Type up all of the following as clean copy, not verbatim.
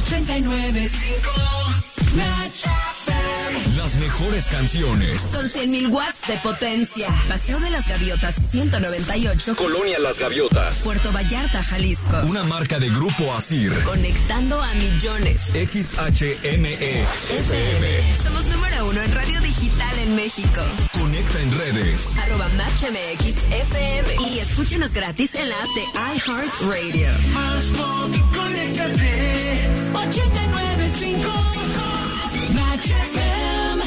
89.5 Match FM. Las mejores canciones. Con 100.000 watts de potencia. Paseo de las Gaviotas 198. Colonia Las Gaviotas. Puerto Vallarta, Jalisco. Una marca de Grupo Asir. Conectando a millones. XHME FM. Somos número 1 en radio digital en México. Conecta en redes. @MatchMX FM. Y escúchanos gratis en la app de iHeartRadio. Más pop, conéctate. 89.5 Match FM.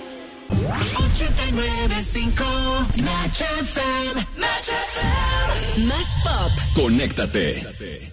89.5 Match FM. Match FM. Más pop. Conéctate.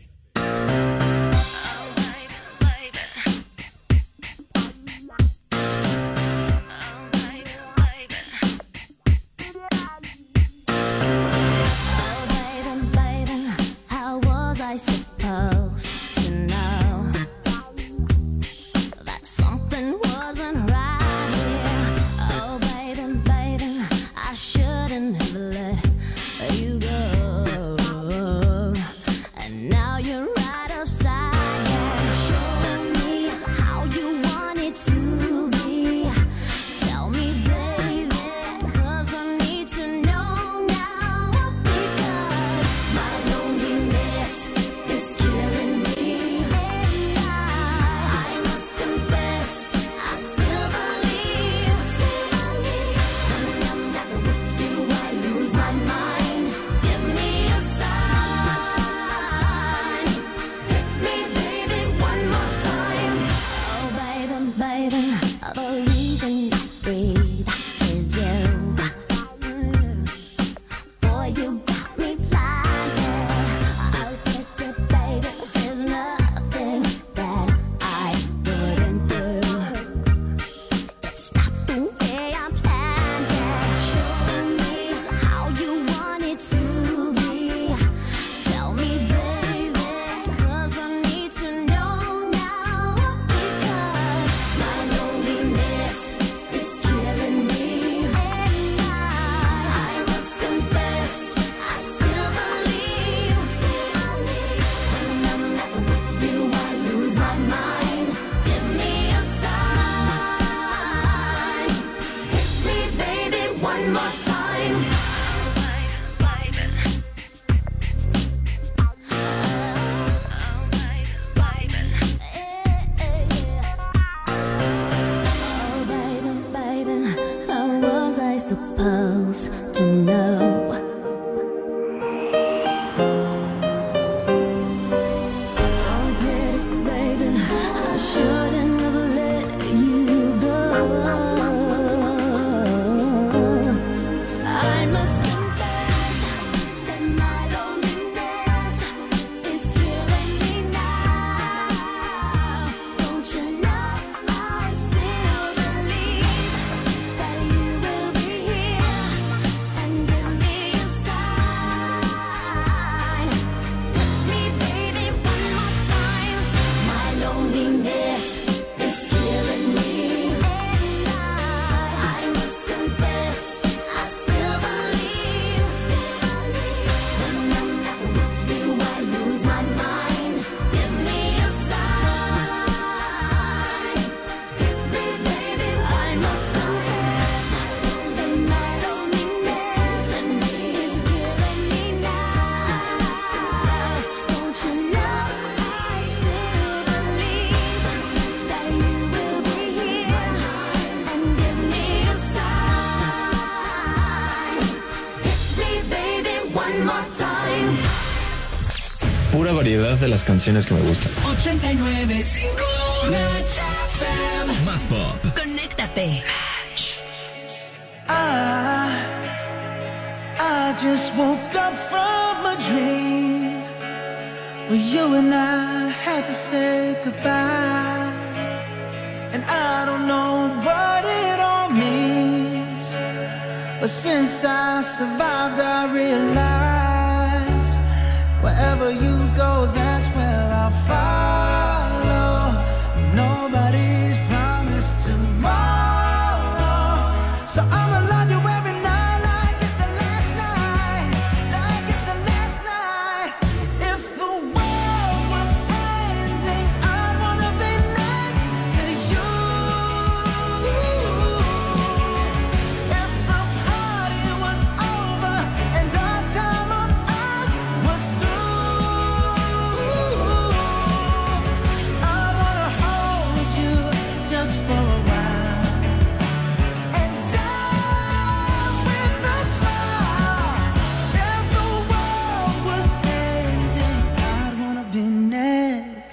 Pura variedad de las canciones que me gustan. 89.5 Match FM. Más pop. Conéctate. I just woke up from a dream where you and I had to say goodbye, and I don't know what it all means, but since I survived I realized wherever you go, that's where I'll follow. Nobody's promised tomorrow, so I'ma love you every night like it's the last night, like it's the last night. If the world was ending, I'd wanna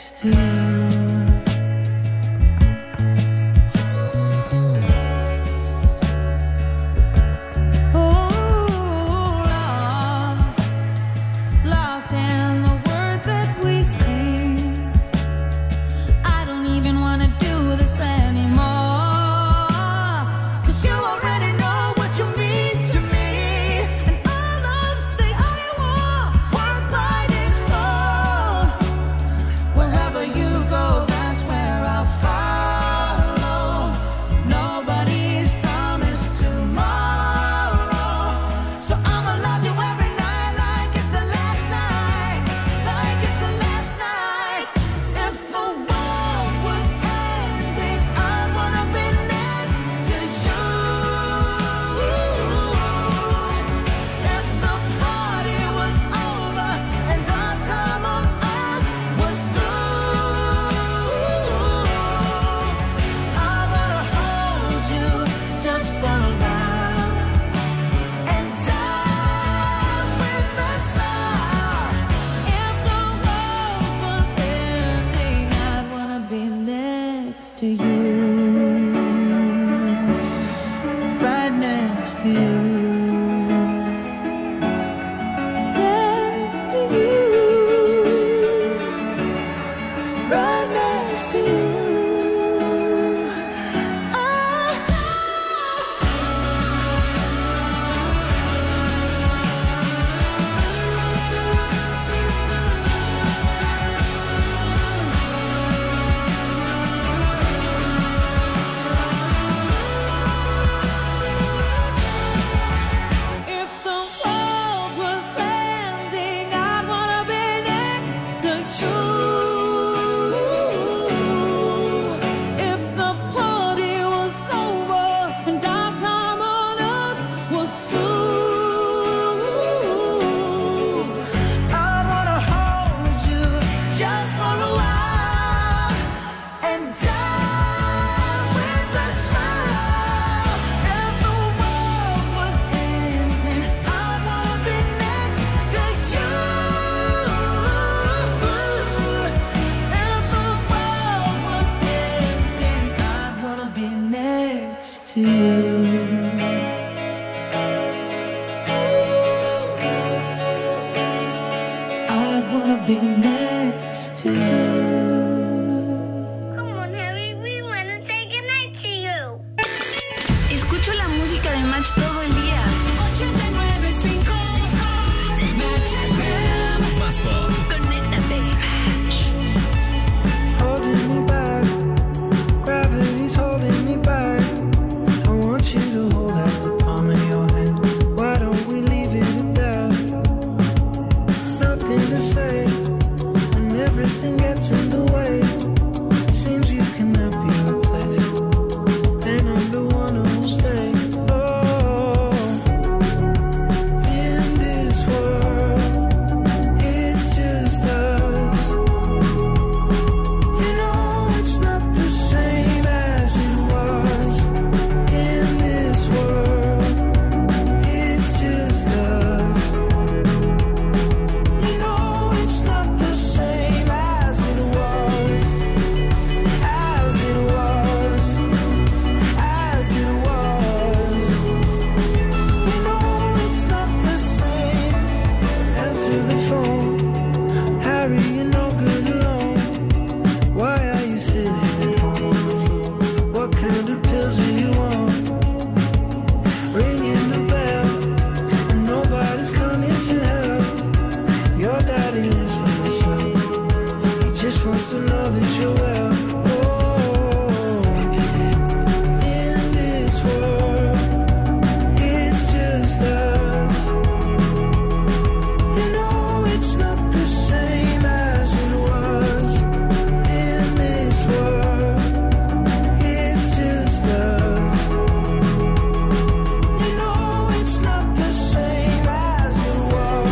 next to you.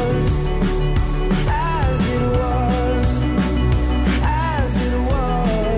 As it was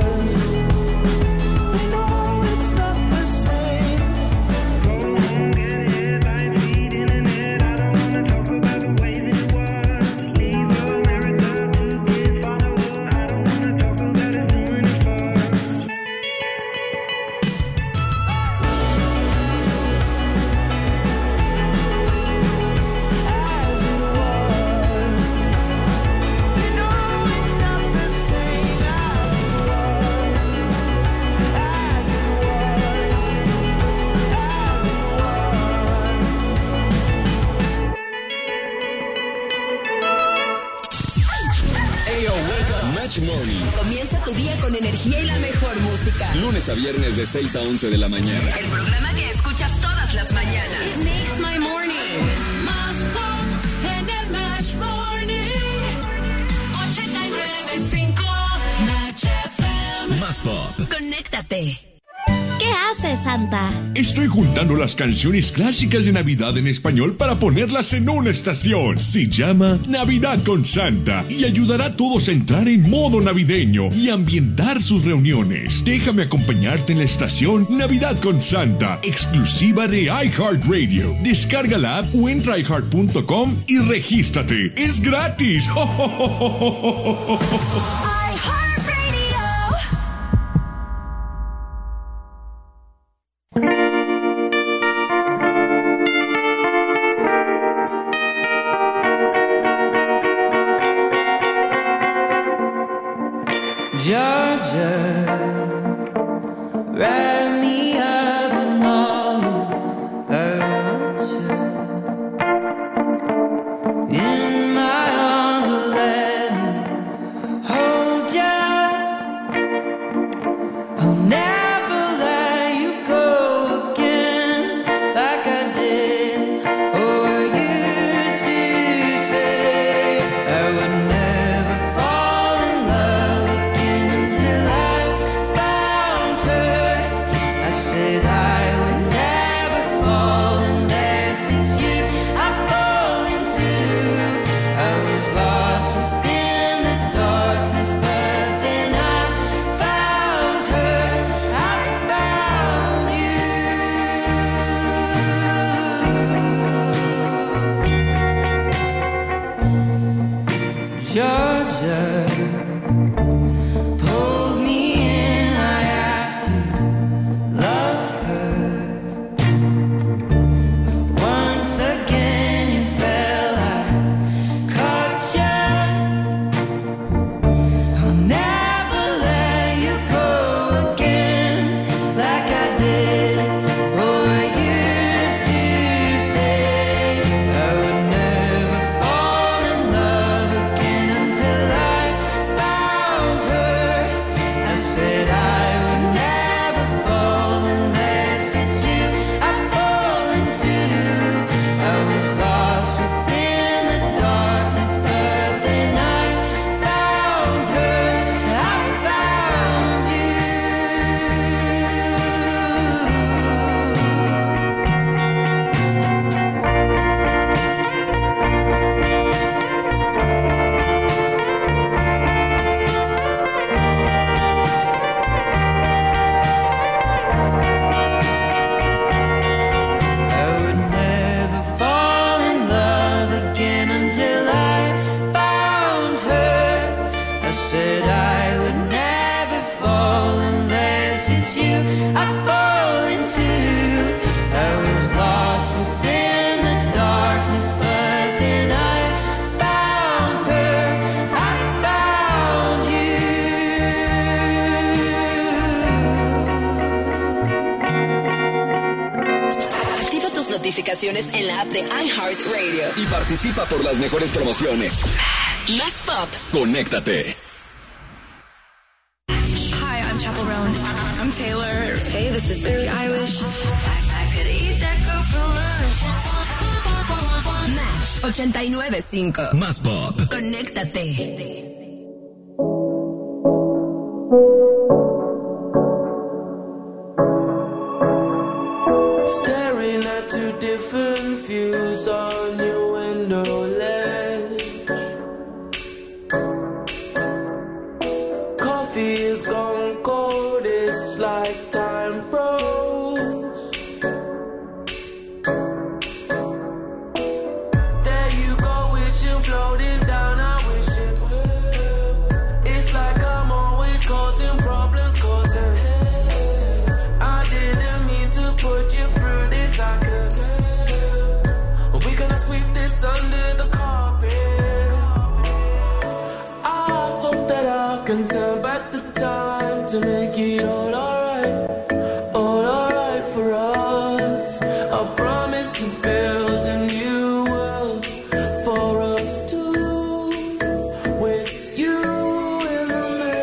Morning. Comienza tu día con energía y la mejor música. Lunes a viernes de 6 a 11 de la mañana. El programa que escuchas todas las mañanas. It makes my morning. Más pop en el Match Morning. 89.5 Match FM. Más pop. Conéctate. ¿Qué haces, Santa? Estoy juntando las canciones clásicas de Navidad en español para ponerlas en una estación. Se llama Navidad con Santa y ayudará a todos a entrar en modo navideño y ambientar sus reuniones. Déjame acompañarte en la estación Navidad con Santa, exclusiva de iHeartRadio. Descarga la app o entra a iHeart.com y regístrate. ¡Es gratis! ¡Oh, oh, oh, oh, oh, oh! Georgia, wrap me up in all I want you. In my arms, oh, let me hold you. I'll never let you go again like I did or used to say. I would never fall in love again until I found her. I said I would never fall unless it's you I fall into. I was lost within the darkness, but then I found her. I found you. Georgia pulled me in, I asked to love her. Once again you fell, I caught you. I'll never let you go again like I did or used to say. I would never fall in love again until I found her. I said I would never fall unless it's you I fall into. I was lost within the darkness, but then I found her. I found you. I would never fall in love again until I found her. I said I would never fall unless it's you I fall into. I was lost within the darkness, but then I found her. I found you. Activa tus notificaciones en la app de iHeartRadio. Y participa por las mejores promociones. Más pop. Conéctate. Hi, I'm Chappell Roan. I'm Taylor. Hey, this is Billie Eilish. I could eat that girl for lunch. Match 89.5. Más pop. Conéctate. Staring at two different views on your window ledge. Coffee is gone cold, it's like time froze. There you go, wishing, floating down, I wish it will. It's like I'm always causing problems, causing I didn't mean to put you through this, I could tell. We're gonna sweep this under the carpet. I hope that I can turn back the time to make it all alright for us. I promise to build a new world for us two, with you in the middle.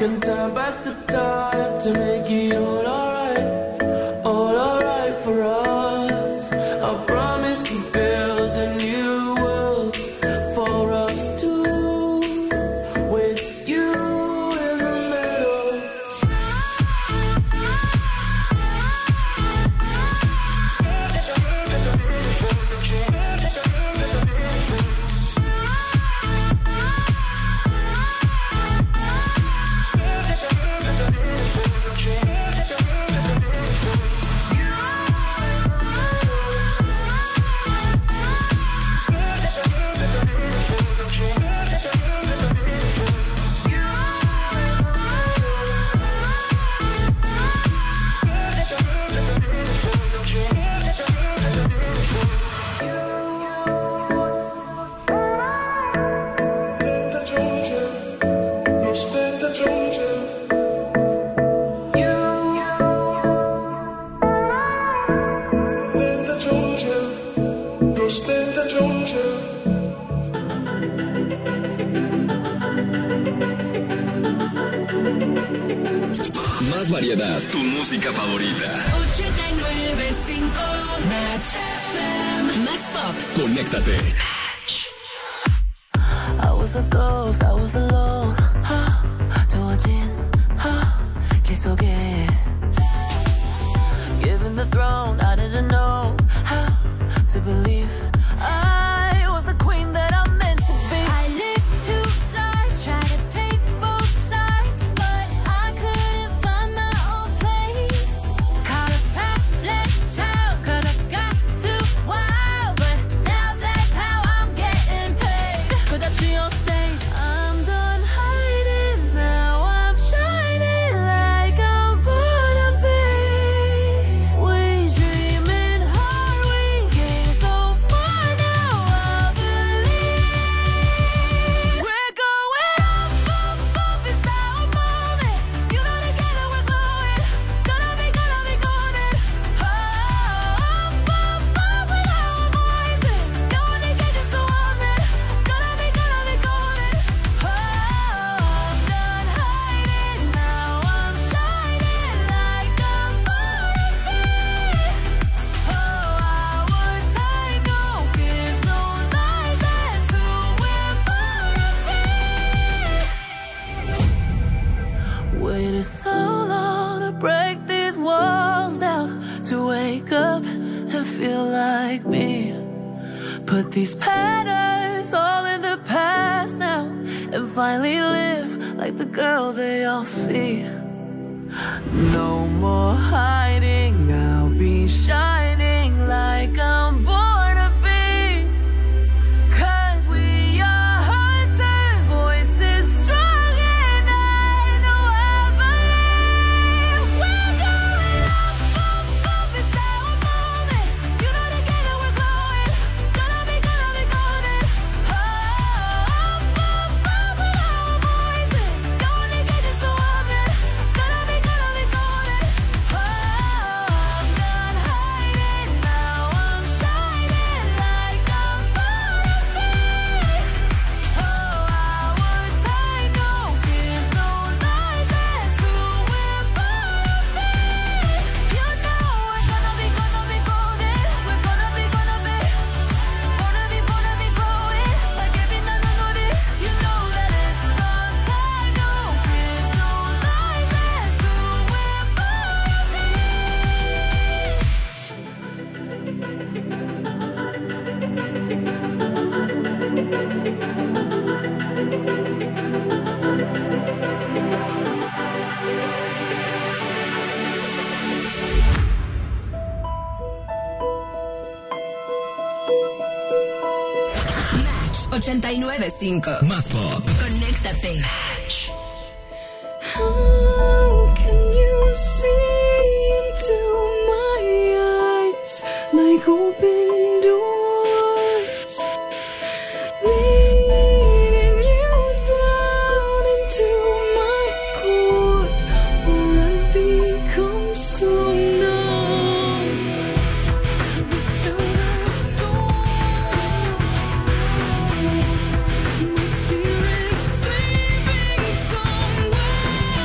can turn back the time to make it all alright for us. I promise to build a new world for us two, with you in the middle. Más variedad, tu música favorita. 89.5 Match FM. Más pop. Conéctate. I was a ghost, I was alone. 두어진 길 속에 given the throne, I didn't know how to believe I was the queen that I'm meant to be. I lived two lives, tried to play both sides, but I couldn't find my own place. Caught a problem child, 'cause I got too wild, but now that's how I'm getting paid. 끝없이 on stage, I'm done hiding, now I'm shining like I'm born to be. We dreaming hard, we came so far, now I believe we're going up, it's our moment. You know together we're glowing, gonna be golden. Up with our voices, going to get you so haunted. Gonna be golden. I'm done hiding, now I'm shining like I'm born to be. Our time, no fears, no lies, that's who we're born to be. Waited so long to break these walls down, to wake up and feel like me. Put these patterns all in the past now, and finally live like the girl they all see. No more hiding, I'll be shining like I'm born to be. 'Cause we are hunters, voices strong, and I know I believe we're going up, it's our moment. You know together we're glowing, gonna be golden. Up with our voices, going to get you so haunted. Gonna be golden. I'm done hiding, now I'm shining like I'm born to be. Our time, no fears, no lies, that's who we're born to be. You know we're gonna be golden. We're gonna be glowing like every night I know this. You know that it's our time, no fears, no lies, that's who we're born to be. Match 89.5. Más pop. Conéctate. How can you see into my eyes like open doors, leading you down into my core, where I become so numb without a soul. My spirit's sleeping somewhere.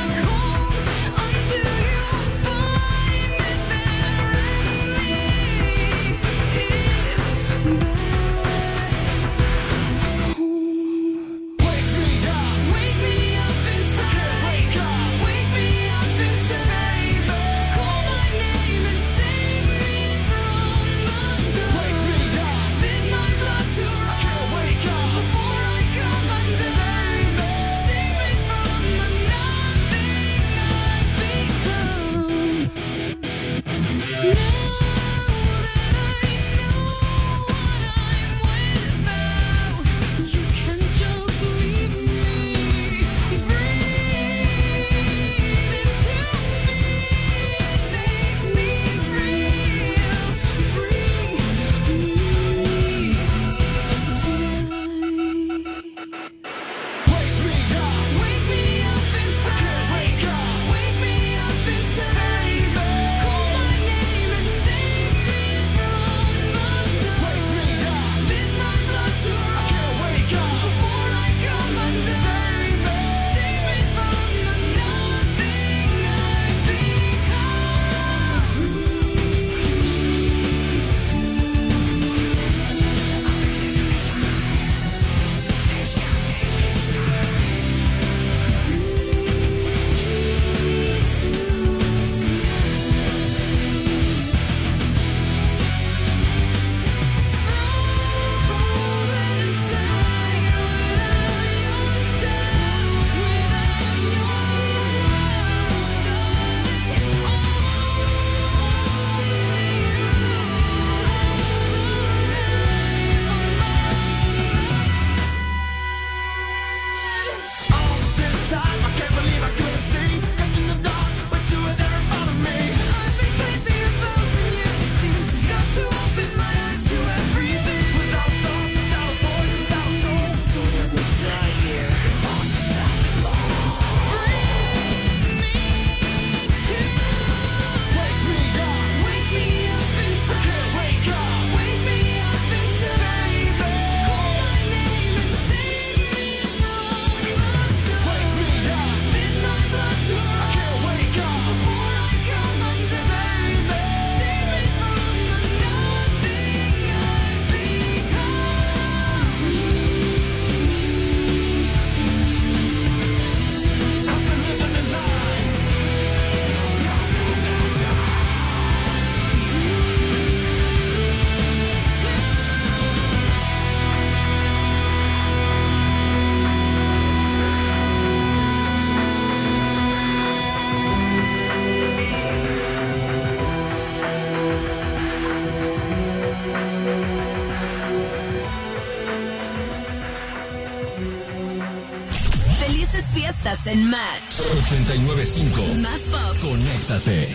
Felices fiestas en Match. 89.5. Más pop. Conéctate.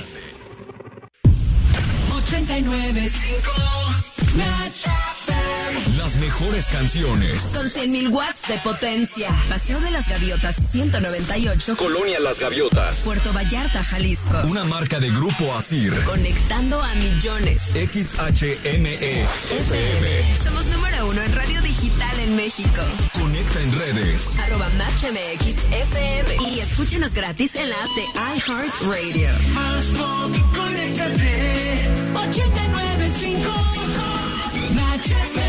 89.5 Match FM. Las mejores canciones. Con 100.000 watts de potencia. Paseo de las Gaviotas 198. Colonia Las Gaviotas. Puerto Vallarta, Jalisco. Una marca de Grupo Asir. Conectando a millones. XHME FM. Somos número 1 en radio digital en México. Conecta en redes. @MatchMXFM. Y escúchanos gratis en la app de iHeartRadio. Más pop, conéctate. 89.5 Match FM.